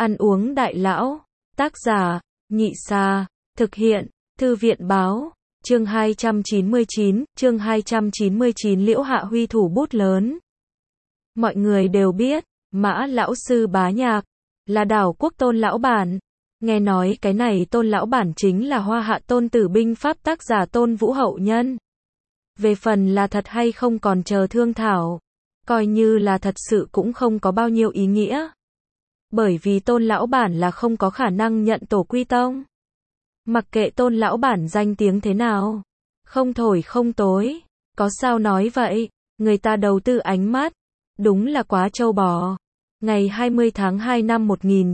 Ăn uống đại lão. Tác giả, Nhị Sa. Thực hiện, Thư viện báo. Chương 299, Liễu Hạ Huy thủ bút lớn. Mọi người đều biết, Mã lão sư bá nhạc, là đảo quốc Tôn lão bản. Nghe nói cái này Tôn lão bản chính là Hoa Hạ Tôn Tử binh pháp tác giả Tôn Vũ hậu nhân. Về phần là thật hay không còn chờ thương thảo. Coi như là thật sự cũng không có bao nhiêu ý nghĩa. Bởi vì Tôn lão bản là không có khả năng nhận tổ quy tông. Mặc kệ Tôn lão bản danh tiếng thế nào, không thổi không tối, có sao nói vậy, người ta đầu tư ánh mắt, đúng là quá trâu bò. Ngày 20 tháng 2 năm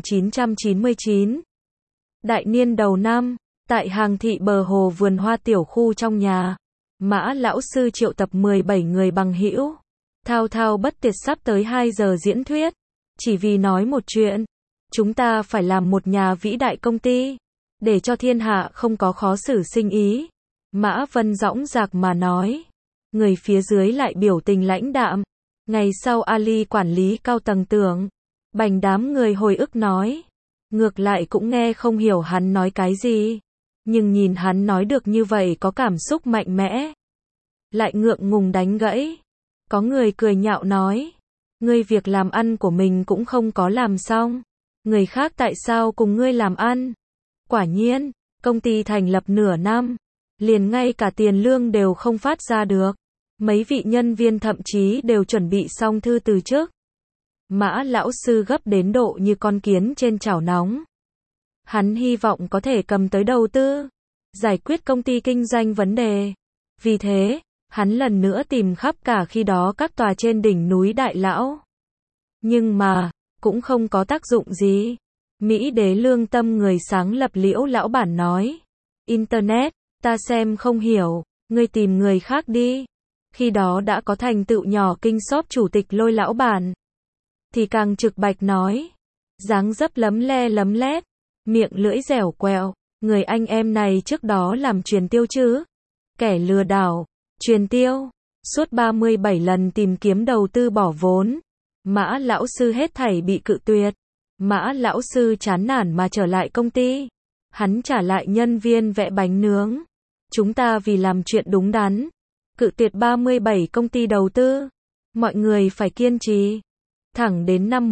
1999, đại niên đầu năm, tại Hàng Thị bờ hồ vườn hoa tiểu khu trong nhà, Mã lão sư triệu tập 17 người bằng hữu, thao thao bất tuyệt sắp tới 2 giờ diễn thuyết, chỉ vì nói một chuyện, chúng ta phải làm một nhà vĩ đại công ty, để cho thiên hạ không có khó xử sinh ý. Mã Vân dõng dạc mà nói, người phía dưới lại biểu tình lãnh đạm. Ngày sau Ali quản lý cao tầng tưởng, bành đám người hồi ức nói, ngược lại cũng nghe không hiểu hắn nói cái gì, nhưng nhìn hắn nói được như vậy có cảm xúc mạnh mẽ, lại ngượng ngùng đánh gãy. Có người cười nhạo nói, ngươi việc làm ăn của mình cũng không có làm xong, người khác tại sao cùng ngươi làm ăn? Quả nhiên, công ty thành lập nửa năm, liền ngay cả tiền lương đều không phát ra được. Mấy vị nhân viên thậm chí đều chuẩn bị xong thư từ chức. Mã lão sư gấp đến độ như con kiến trên chảo nóng. Hắn hy vọng có thể cầm tới đầu tư, giải quyết công ty kinh doanh vấn đề. Vì thế, hắn lần nữa tìm khắp cả khi đó các tòa trên đỉnh núi đại lão. Nhưng mà, cũng không có tác dụng gì. Mỹ đế lương tâm người sáng lập Liễu lão bản nói, Internet, ta xem không hiểu, ngươi tìm người khác đi. Khi đó đã có thành tựu nhỏ kinh shop chủ tịch Lôi lão bản, thì càng trực bạch nói, dáng dấp lấm le lấm lét, miệng lưỡi dẻo quẹo, người anh em này trước đó làm truyền tiêu chứ, kẻ lừa đảo, truyền tiêu, suốt 37 lần tìm kiếm đầu tư bỏ vốn, Mã lão sư hết thảy bị cự tuyệt. Mã lão sư chán nản mà trở lại công ty, hắn trả lại nhân viên vẽ bánh nướng, chúng ta vì làm chuyện đúng đắn, cự tuyệt 37 công ty đầu tư, mọi người phải kiên trì, thẳng đến năm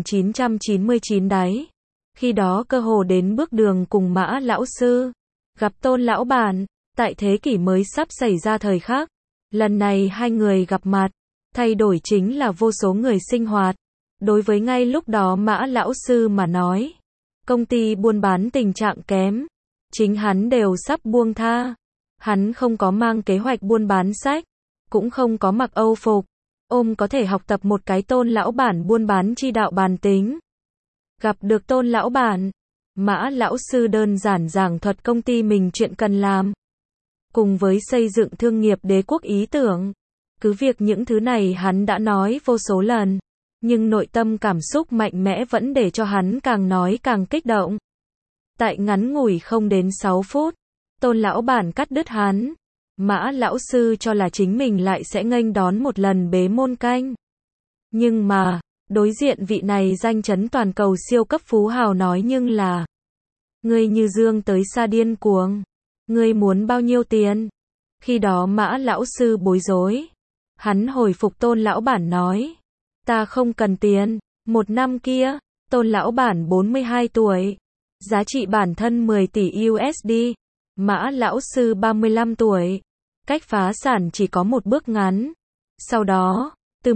1999 đấy, khi đó cơ hồ đến bước đường cùng Mã lão sư, gặp Tôn lão bản, tại thế kỷ mới sắp xảy ra thời khắc, lần này hai người gặp mặt, thay đổi chính là vô số người sinh hoạt. Đối với ngay lúc đó Mã lão sư mà nói, công ty buôn bán tình trạng kém, chính hắn đều sắp buông tha. Hắn không có mang kế hoạch buôn bán sách, cũng không có mặc Âu phục, ôm có thể học tập một cái Tôn lão bản buôn bán chi đạo bàn tính. Gặp được Tôn lão bản, Mã lão sư đơn giản giảng thuật công ty mình chuyện cần làm, cùng với xây dựng thương nghiệp đế quốc ý tưởng. Cứ việc những thứ này hắn đã nói vô số lần, nhưng nội tâm cảm xúc mạnh mẽ vẫn để cho hắn càng nói càng kích động. Tại ngắn ngủi không đến 6 phút, Tôn lão bản cắt đứt hắn. Mã lão sư cho là chính mình lại sẽ nghênh đón một lần bế môn canh. Nhưng mà, đối diện vị này danh chấn toàn cầu siêu cấp phú hào nói nhưng là, ngươi như dương tới xa điên cuồng, ngươi muốn bao nhiêu tiền? Khi đó Mã lão sư bối rối. Hắn hồi phục Tôn lão bản nói, ta không cần tiền. Một năm kia, Tôn lão bản 42 tuổi, giá trị bản thân 10 tỷ USD, Mã lão sư 35 tuổi, cách phá sản chỉ có một bước ngắn. Sau đó, từ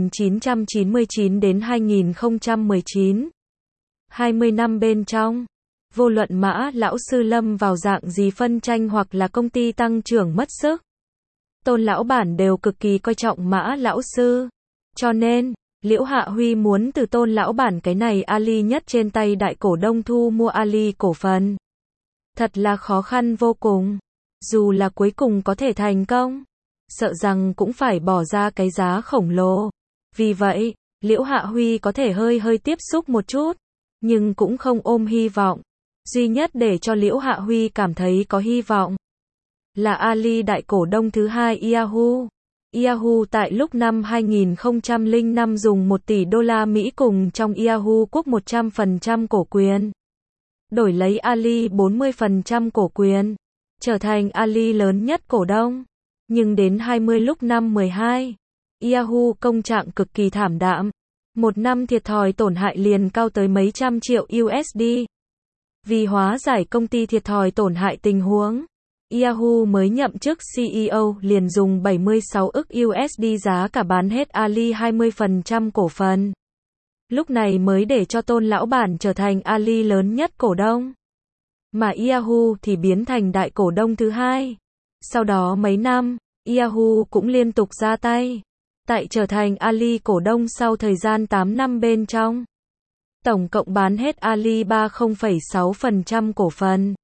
1999 đến 2019, 20 năm bên trong, vô luận Mã lão sư lâm vào dạng gì phân tranh hoặc là công ty tăng trưởng mất sức, Tôn lão bản đều cực kỳ coi trọng Mã lão sư. Cho nên, Liễu Hạ Huy muốn từ Tôn lão bản cái này Ali nhất trên tay đại cổ đông thu mua Ali cổ phần. Thật là khó khăn vô cùng. Dù là cuối cùng có thể thành công, sợ rằng cũng phải bỏ ra cái giá khổng lồ. Vì vậy, Liễu Hạ Huy có thể hơi tiếp xúc một chút, nhưng cũng không ôm hy vọng. Duy nhất để cho Liễu Hạ Huy cảm thấy có hy vọng là Ali đại cổ đông thứ hai Yahoo. Yahoo tại lúc năm 2005 dùng 1 tỷ đô la Mỹ cùng trong Yahoo quốc 100% cổ quyền, đổi lấy Ali 40% cổ quyền, trở thành Ali lớn nhất cổ đông. Nhưng đến 20 lúc năm 12, Yahoo công trạng cực kỳ thảm đạm. Một năm thiệt thòi tổn hại liền cao tới mấy trăm triệu USD. Vì hóa giải công ty thiệt thòi tổn hại tình huống, Yahoo mới nhậm chức CEO liền dùng 76 ức USD giá cả bán hết Ali 20% cổ phần. Lúc này mới để cho Tôn lão bản trở thành Ali lớn nhất cổ đông. Mà Yahoo thì biến thành đại cổ đông thứ hai. Sau đó mấy năm, Yahoo cũng liên tục ra tay, tại trở thành Ali cổ đông sau thời gian 8 năm bên trong. Tổng cộng bán hết Ali 30,6% cổ phần.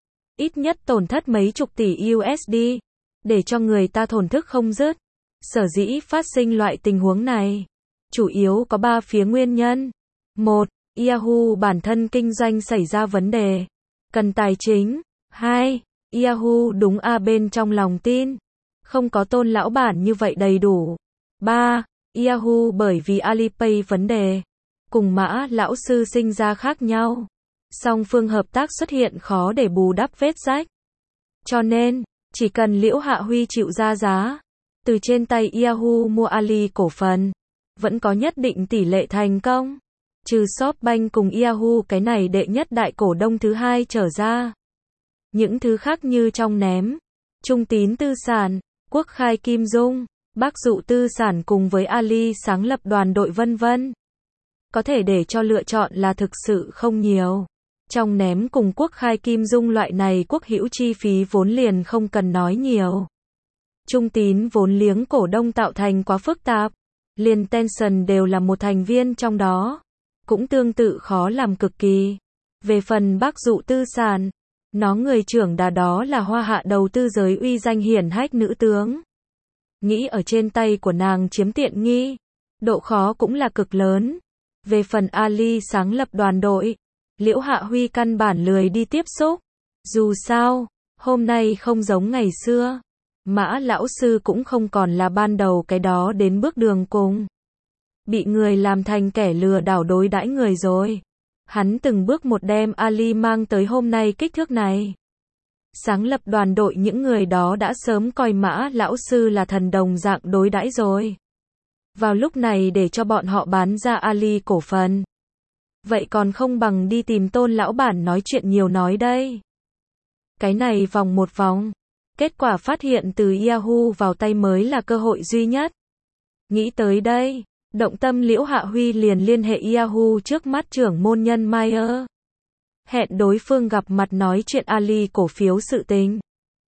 Ít nhất tổn thất mấy chục tỷ USD, để cho người ta thổn thức không dứt. Sở dĩ phát sinh loại tình huống này, chủ yếu có 3 phía nguyên nhân. 1. Yahoo bản thân kinh doanh xảy ra vấn đề, cần tài chính. 2. Yahoo đúng bên trong lòng tin, không có Tôn lão bản như vậy đầy đủ. 3. Yahoo bởi vì Alipay vấn đề, cùng Mã lão sư sinh ra khác nhau. Song phương hợp tác xuất hiện khó để bù đắp vết rách. Cho nên, chỉ cần Liễu Hạ Huy chịu ra giá, từ trên tay Yahoo mua Ali cổ phần, vẫn có nhất định tỷ lệ thành công. Trừ SoftBank cùng Yahoo cái này đệ nhất đại cổ đông thứ hai trở ra. Những thứ khác như trong ném, Trung Tín Tư Sản, Quốc Khai Kim Dung, Bắc Dụ Tư Sản cùng với Ali sáng lập đoàn đội vân vân. Có thể để cho lựa chọn là thực sự không nhiều. Trong ném cùng Quốc Khai Kim Dung loại này quốc hữu chi phí vốn liền không cần nói nhiều. Trung Tín vốn liếng cổ đông tạo thành quá phức tạp, liền Tencent đều là một thành viên trong đó, cũng tương tự khó làm cực kỳ. Về phần Bắc Dụ Tư Sản, nó người trưởng đà đó là Hoa Hạ đầu tư giới uy danh hiển hách nữ tướng. Nghĩ ở trên tay của nàng chiếm tiện nghi, độ khó cũng là cực lớn. Về phần Ali sáng lập đoàn đội, Liễu Hạ Huy căn bản lười đi tiếp xúc. Dù sao, hôm nay không giống ngày xưa. Mã lão sư cũng không còn là ban đầu cái đó đến bước đường cùng. Bị người làm thành kẻ lừa đảo đối đãi người rồi. Hắn từng bước một đem Ali mang tới hôm nay kích thước này. Sáng lập đoàn đội những người đó đã sớm coi Mã lão sư là thần đồng dạng đối đãi rồi. Vào lúc này để cho bọn họ bán ra Ali cổ phần, vậy còn không bằng đi tìm Tôn lão bản nói chuyện nhiều nói đây. Cái này vòng một vòng, kết quả phát hiện từ Yahoo vào tay mới là cơ hội duy nhất. Nghĩ tới đây, động tâm Liễu Hạ Huy liền liên hệ Yahoo trước mắt trưởng môn nhân Mayer. Hẹn đối phương gặp mặt nói chuyện Ali cổ phiếu sự tình.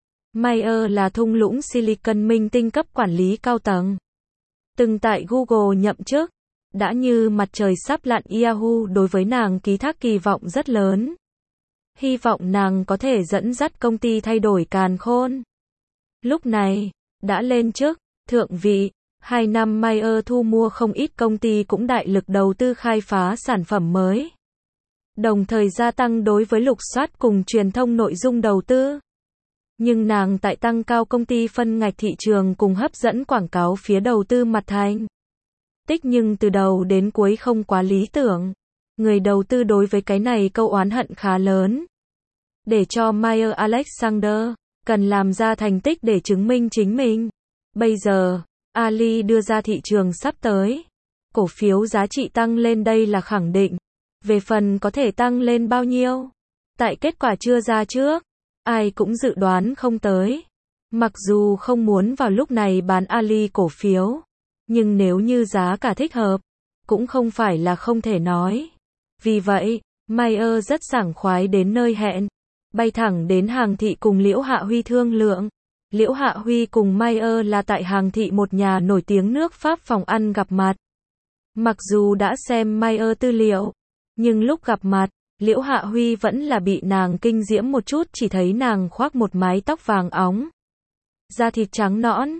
Mayer là thung lũng Silicon minh tinh cấp quản lý cao tầng. Từng tại Google nhậm chức, đã như mặt trời sắp lặn. Yahoo đối với nàng ký thác kỳ vọng rất lớn. Hy vọng nàng có thể dẫn dắt công ty thay đổi càn khôn. Lúc này, đã lên chức, thượng vị, 2 năm Mayer thu mua không ít công ty cũng đại lực đầu tư khai phá sản phẩm mới. Đồng thời gia tăng đối với lục soát cùng truyền thông nội dung đầu tư. Nhưng nàng tại tăng cao công ty phân ngạch thị trường cùng hấp dẫn quảng cáo phía đầu tư mặt thành tích nhưng từ đầu đến cuối không quá lý tưởng. Người đầu tư đối với cái này câu oán hận khá lớn. Để cho Mayer Alexander cần làm ra thành tích để chứng minh chính mình. Bây giờ, Ali đưa ra thị trường sắp tới. Cổ phiếu giá trị tăng lên đây là khẳng định. Về phần có thể tăng lên bao nhiêu? Tại kết quả chưa ra trước, ai cũng dự đoán không tới. Mặc dù không muốn vào lúc này bán Ali cổ phiếu, nhưng nếu như giá cả thích hợp, cũng không phải là không thể nói. Vì vậy, Mayer rất sảng khoái đến nơi hẹn, bay thẳng đến Hàng Thị cùng Liễu Hạ Huy thương lượng. Liễu Hạ Huy cùng Mayer là tại Hàng Thị một nhà nổi tiếng nước Pháp phòng ăn gặp mặt. Mặc dù đã xem Mayer tư liệu, nhưng lúc gặp mặt, Liễu Hạ Huy vẫn là bị nàng kinh diễm một chút, chỉ thấy nàng khoác một mái tóc vàng óng, da thịt trắng nõn,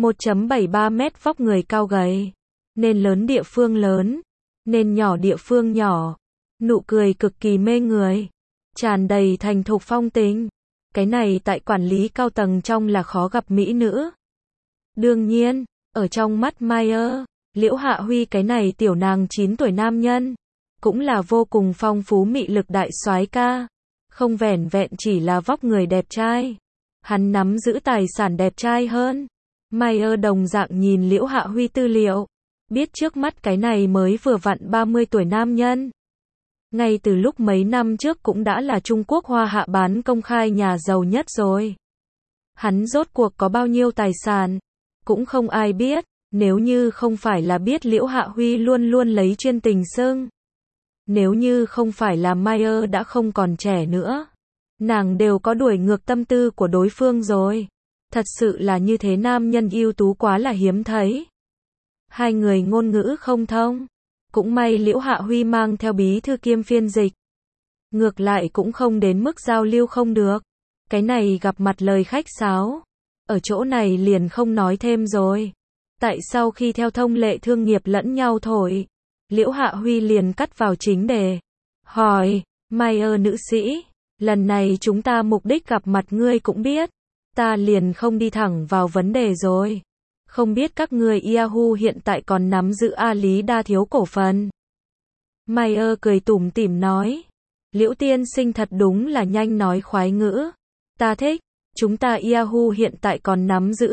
1,73 mét vóc người cao gầy, nên lớn địa phương lớn, nên nhỏ địa phương nhỏ, nụ cười cực kỳ mê người, tràn đầy thành thục phong tình. Cái này tại quản lý cao tầng trong là khó gặp mỹ nữ. Đương nhiên, Ở trong mắt Mayer, Liễu Hạ Huy cái này tiểu nàng 9 tuổi nam nhân, cũng là vô cùng phong phú mị lực đại soái ca. Không vẻn vẹn chỉ là vóc người đẹp trai. Hắn nắm giữ tài sản đẹp trai hơn. Mayer đồng dạng nhìn Liễu Hạ Huy tư liệu. Biết trước mắt cái này mới vừa vặn 30 tuổi nam nhân. Ngay từ lúc mấy năm trước cũng đã là Trung Quốc hoa hạ bán công khai nhà giàu nhất rồi. Hắn rốt cuộc có bao nhiêu tài sản, cũng không ai biết, nếu như không phải là biết Liễu Hạ Huy luôn luôn lấy chuyên tình xưng. Nếu như không phải là Mayer đã không còn trẻ nữa, nàng đều có đuổi ngược tâm tư của đối phương rồi. Thật sự là như thế, nam nhân ưu tú quá là hiếm thấy. Hai người ngôn ngữ không thông. Cũng may Liễu Hạ Huy mang theo bí thư kiêm phiên dịch. Ngược lại cũng không đến mức giao lưu không được. Cái này gặp mặt lời khách sáo. Ở chỗ này liền không nói thêm rồi. Tại sau khi theo thông lệ thương nghiệp lẫn nhau thổi, Liễu Hạ Huy liền cắt vào chính đề. Hỏi, Mayer nữ sĩ, lần này chúng ta mục đích gặp mặt ngươi cũng biết. Ta liền không đi thẳng vào vấn đề rồi. Không biết các người Yahoo hiện tại còn nắm giữ A Lý đa thiếu cổ phần. Mayer cười tủm tỉm nói. Liễu tiên sinh thật đúng là nhanh nói khoái ngữ. Ta thích. Chúng ta Yahoo hiện tại còn nắm giữ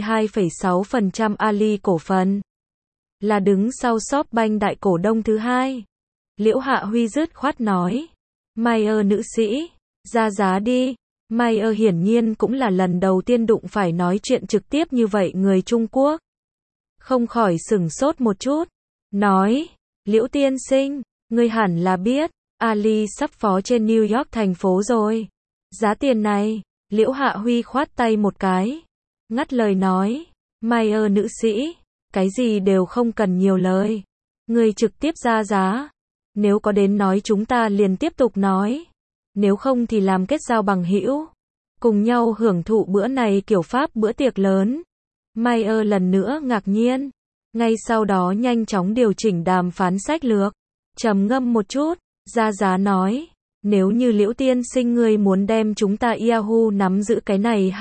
22,6% A Lý cổ phần. Là đứng sau SoftBank đại cổ đông thứ hai. Liễu Hạ Huy dứt khoát nói. Mayer nữ sĩ, ra giá đi. Mayer hiển nhiên cũng là lần đầu tiên đụng phải nói chuyện trực tiếp như vậy người Trung Quốc. Không khỏi sửng sốt một chút. Nói, Liễu tiên sinh, ngươi hẳn là biết, Ali sắp phó trên New York thành phố rồi. Giá tiền này, Liễu Hạ Huy khoát tay một cái. Ngắt lời nói, Mayer nữ sĩ, cái gì đều không cần nhiều lời. Ngươi trực tiếp ra giá. Nếu có đến nói chúng ta liền tiếp tục nói. Nếu không thì làm kết giao bằng hữu, cùng nhau hưởng thụ bữa này kiểu Pháp bữa tiệc lớn. Mayer lần nữa ngạc nhiên, ngay sau đó nhanh chóng điều chỉnh đàm phán sách lược, trầm ngâm một chút, ra giá nói, nếu như Liễu tiên sinh ngươi muốn đem chúng ta Yahoo nắm giữ cái này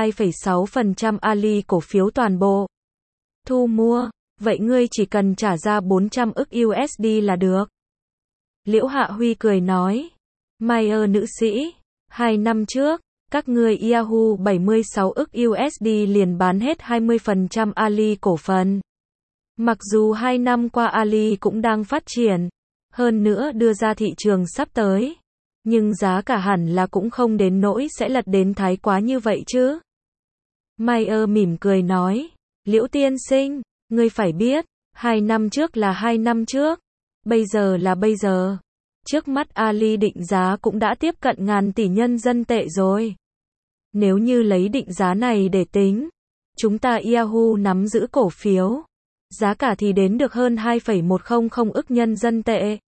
22,6% Ali cổ phiếu toàn bộ thu mua, vậy ngươi chỉ cần trả ra 400 ức USD là được. Liễu Hạ Huy cười nói, Mayer nữ sĩ, 2 năm trước, các ngươi Yahoo 76 ức USD liền bán hết 20% Ali cổ phần. Mặc dù 2 năm qua Ali cũng đang phát triển, hơn nữa đưa ra thị trường sắp tới, nhưng giá cả hẳn là cũng không đến nỗi sẽ lật đến thái quá như vậy chứ. Mayer mỉm cười nói, Liễu tiên sinh, ngươi phải biết, 2 năm trước là 2 năm trước, bây giờ là bây giờ. Trước mắt Ali định giá cũng đã tiếp cận ngàn tỷ nhân dân tệ rồi. Nếu như lấy định giá này để tính, chúng ta Yahoo nắm giữ cổ phiếu, giá cả thì đến được hơn 2,100 ức nhân dân tệ.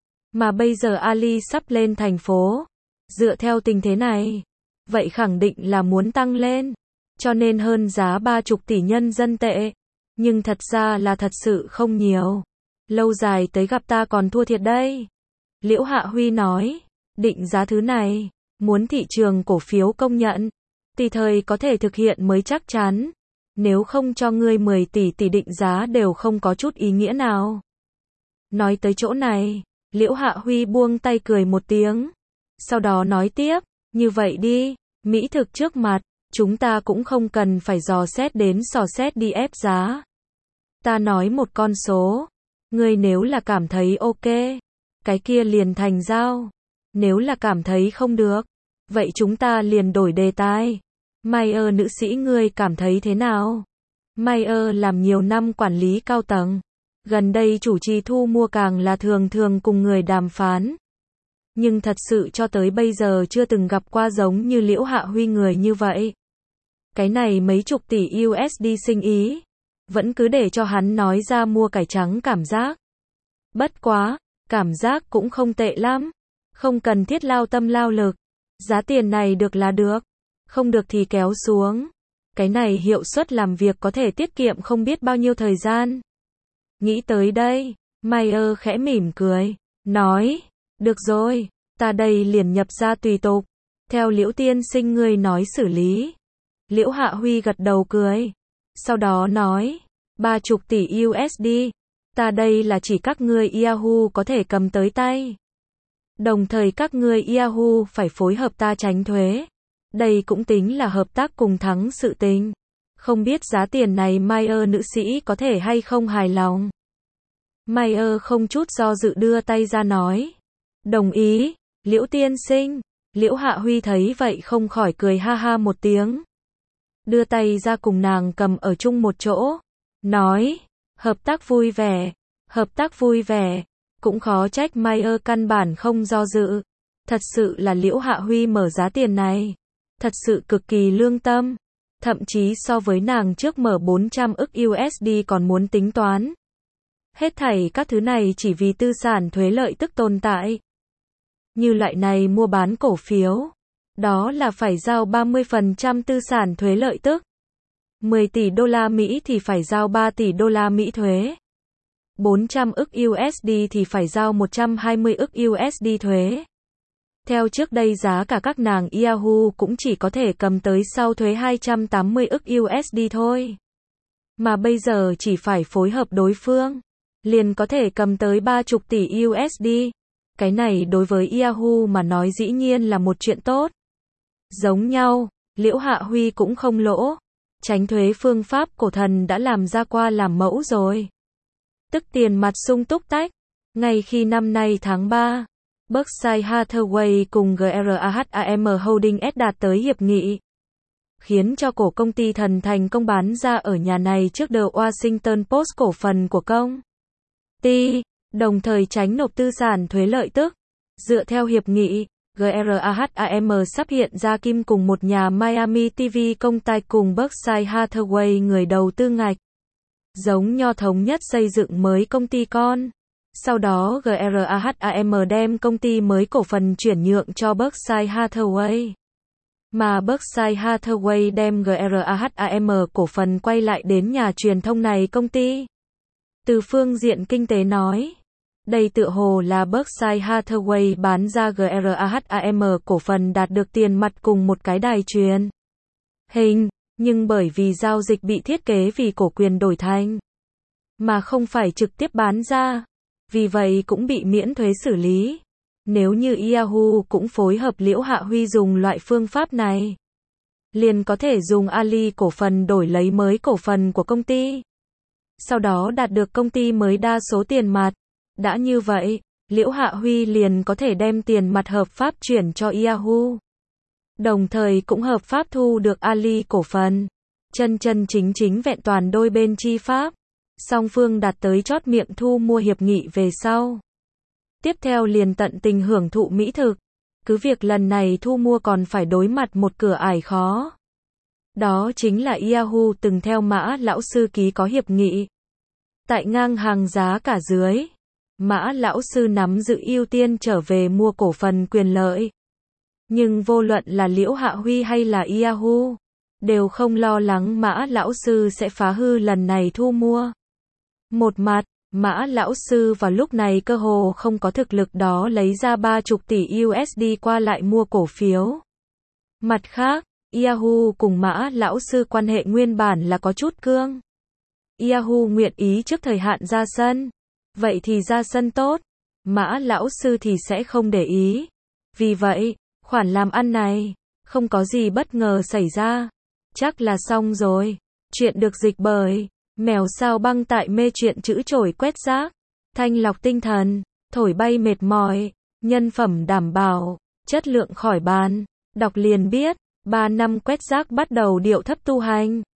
Mà bây giờ Ali sắp lên thành phố, dựa theo tình thế này, vậy khẳng định là muốn tăng lên, cho nên hơn giá 30 tỷ nhân dân tệ. Nhưng thật ra là thật sự không nhiều. Lâu dài tới gặp ta còn thua thiệt đây. Liễu Hạ Huy nói, định giá thứ này, muốn thị trường cổ phiếu công nhận, tùy thời có thể thực hiện mới chắc chắn. Nếu không cho ngươi 10 tỷ định giá đều không có chút ý nghĩa nào. Nói tới chỗ này, Liễu Hạ Huy buông tay cười một tiếng. Sau đó nói tiếp, như vậy đi, mỹ thực trước mặt, chúng ta cũng không cần phải dò xét đến sò xét đi ép giá. Ta nói một con số, ngươi nếu là cảm thấy ok, cái kia liền thành giao. Nếu là cảm thấy không được, vậy chúng ta liền đổi đề tài. Mayer nữ sĩ ngươi cảm thấy thế nào? Mayer làm nhiều năm quản lý cao tầng. Gần đây chủ trì thu mua càng là thường thường cùng người đàm phán. Nhưng thật sự cho tới bây giờ chưa từng gặp qua giống như Liễu Hạ Huy người như vậy. Cái này mấy chục tỷ USD sinh ý, vẫn cứ để cho hắn nói ra mua cải trắng cảm giác. Bất quá, cảm giác cũng không tệ lắm. Không cần thiết lao tâm lao lực. Giá tiền này được là được. Không được thì kéo xuống. Cái này hiệu suất làm việc có thể tiết kiệm không biết bao nhiêu thời gian. Nghĩ tới đây, Mayer khẽ mỉm cười, nói, được rồi, ta đây liền nhập ra tùy tục. Theo Liễu tiên sinh ngươi nói xử lý. Liễu Hạ Huy gật đầu cười. Sau đó nói, 30 tỷ USD. Ta đây là chỉ các ngươi Yahoo có thể cầm tới tay. Đồng thời các ngươi Yahoo phải phối hợp ta tránh thuế. Đây cũng tính là hợp tác cùng thắng sự tình. Không biết giá tiền này Mayer nữ sĩ có thể hay không hài lòng. Mayer không chút do dự đưa tay ra nói. Đồng ý, Liễu tiên sinh. Liễu Hạ Huy thấy vậy không khỏi cười ha ha một tiếng. Đưa tay ra cùng nàng cầm ở chung một chỗ. Nói, hợp tác vui vẻ, hợp tác vui vẻ. Cũng khó trách Mayer căn bản không do dự. Thật sự là Liễu Hạ Huy mở giá tiền này. Thật sự cực kỳ lương tâm. Thậm chí so với nàng trước mở 400 ức USD còn muốn tính toán. Hết thảy các thứ này chỉ vì tư sản thuế lợi tức tồn tại. Như loại này mua bán cổ phiếu. Đó là phải giao 30% tư sản thuế lợi tức. 10 tỷ đô la Mỹ thì phải giao 3 tỷ đô la Mỹ thuế. 400 ức USD thì phải giao 120 ức USD thuế. Theo trước đây giá cả các nàng Yahoo cũng chỉ có thể cầm tới sau thuế 280 ức USD thôi. Mà bây giờ chỉ phải phối hợp đối phương, liền có thể cầm tới 30 tỷ USD. Cái này đối với Yahoo mà nói dĩ nhiên là một chuyện tốt. Giống nhau, Liễu Hạ Huy cũng không lỗ. Tránh thuế phương pháp cổ thần đã làm ra qua làm mẫu rồi. Tức tiền mặt sung túc tách. Ngay khi năm nay tháng 3, Berkshire Hathaway cùng GRAHAM Holdings đạt tới hiệp nghị, khiến cho cổ công ty thần thành công bán ra ở nhà này trước The Washington Post cổ phần của công ty, đồng thời tránh nộp tư sản thuế lợi tức. Dựa theo hiệp nghị, GRAHAM sắp hiện ra kim cùng một nhà Miami TV công ty cùng Berkshire Hathaway người đầu tư ngạch. Giống nho thống nhất xây dựng mới công ty con. Sau đó GRAHAM đem công ty mới cổ phần chuyển nhượng cho Berkshire Hathaway. Mà Berkshire Hathaway đem GRAHAM cổ phần quay lại đến nhà truyền thông này công ty. Từ phương diện kinh tế nói, đây tựa hồ là Berkshire Hathaway bán ra GRAHAM cổ phần đạt được tiền mặt cùng một cái đài truyền hình, nhưng bởi vì giao dịch bị thiết kế vì cổ quyền đổi thành, mà không phải trực tiếp bán ra, vì vậy cũng bị miễn thuế xử lý. Nếu như Yahoo cũng phối hợp Liễu Hạ Huy dùng loại phương pháp này, liền có thể dùng Ali cổ phần đổi lấy mới cổ phần của công ty. Sau đó đạt được công ty mới đa số tiền mặt. Đã như vậy, Liễu Hạ Huy liền có thể đem tiền mặt hợp pháp chuyển cho Yahoo. Đồng thời cũng hợp pháp thu được Ali cổ phần. Chân chân chính chính vẹn toàn đôi bên chi pháp. Song phương đạt tới chót miệng thu mua hiệp nghị về sau. Tiếp theo liền tận tình hưởng thụ mỹ thực. Cứ việc lần này thu mua còn phải đối mặt một cửa ải khó. Đó chính là Yahoo từng theo Mã lão sư ký có hiệp nghị. Tại ngang hàng giá cả dưới, Mã lão sư nắm giữ ưu tiên trở về mua cổ phần quyền lợi. Nhưng vô luận là Liễu Hạ Huy hay là Yahoo, đều không lo lắng Mã lão sư sẽ phá hư lần này thu mua. Một mặt, Mã lão sư vào lúc này cơ hồ không có thực lực đó lấy ra 30 tỷ USD qua lại mua cổ phiếu. Mặt khác, Yahoo cùng Mã lão sư quan hệ nguyên bản là có chút cương. Yahoo nguyện ý trước thời hạn ra sân. Vậy thì ra sân tốt. Mã lão sư thì sẽ không để ý. Vì vậy, khoản làm ăn này, không có gì bất ngờ xảy ra. Chắc là xong rồi. Chuyện được dịch bởi Mèo Sao Băng tại mê chuyện chữ chổi quét rác. Thanh lọc tinh thần, thổi bay mệt mỏi, nhân phẩm đảm bảo, chất lượng khỏi bàn. Đọc liền biết, 3 năm quét rác bắt đầu điệu thấp tu hành.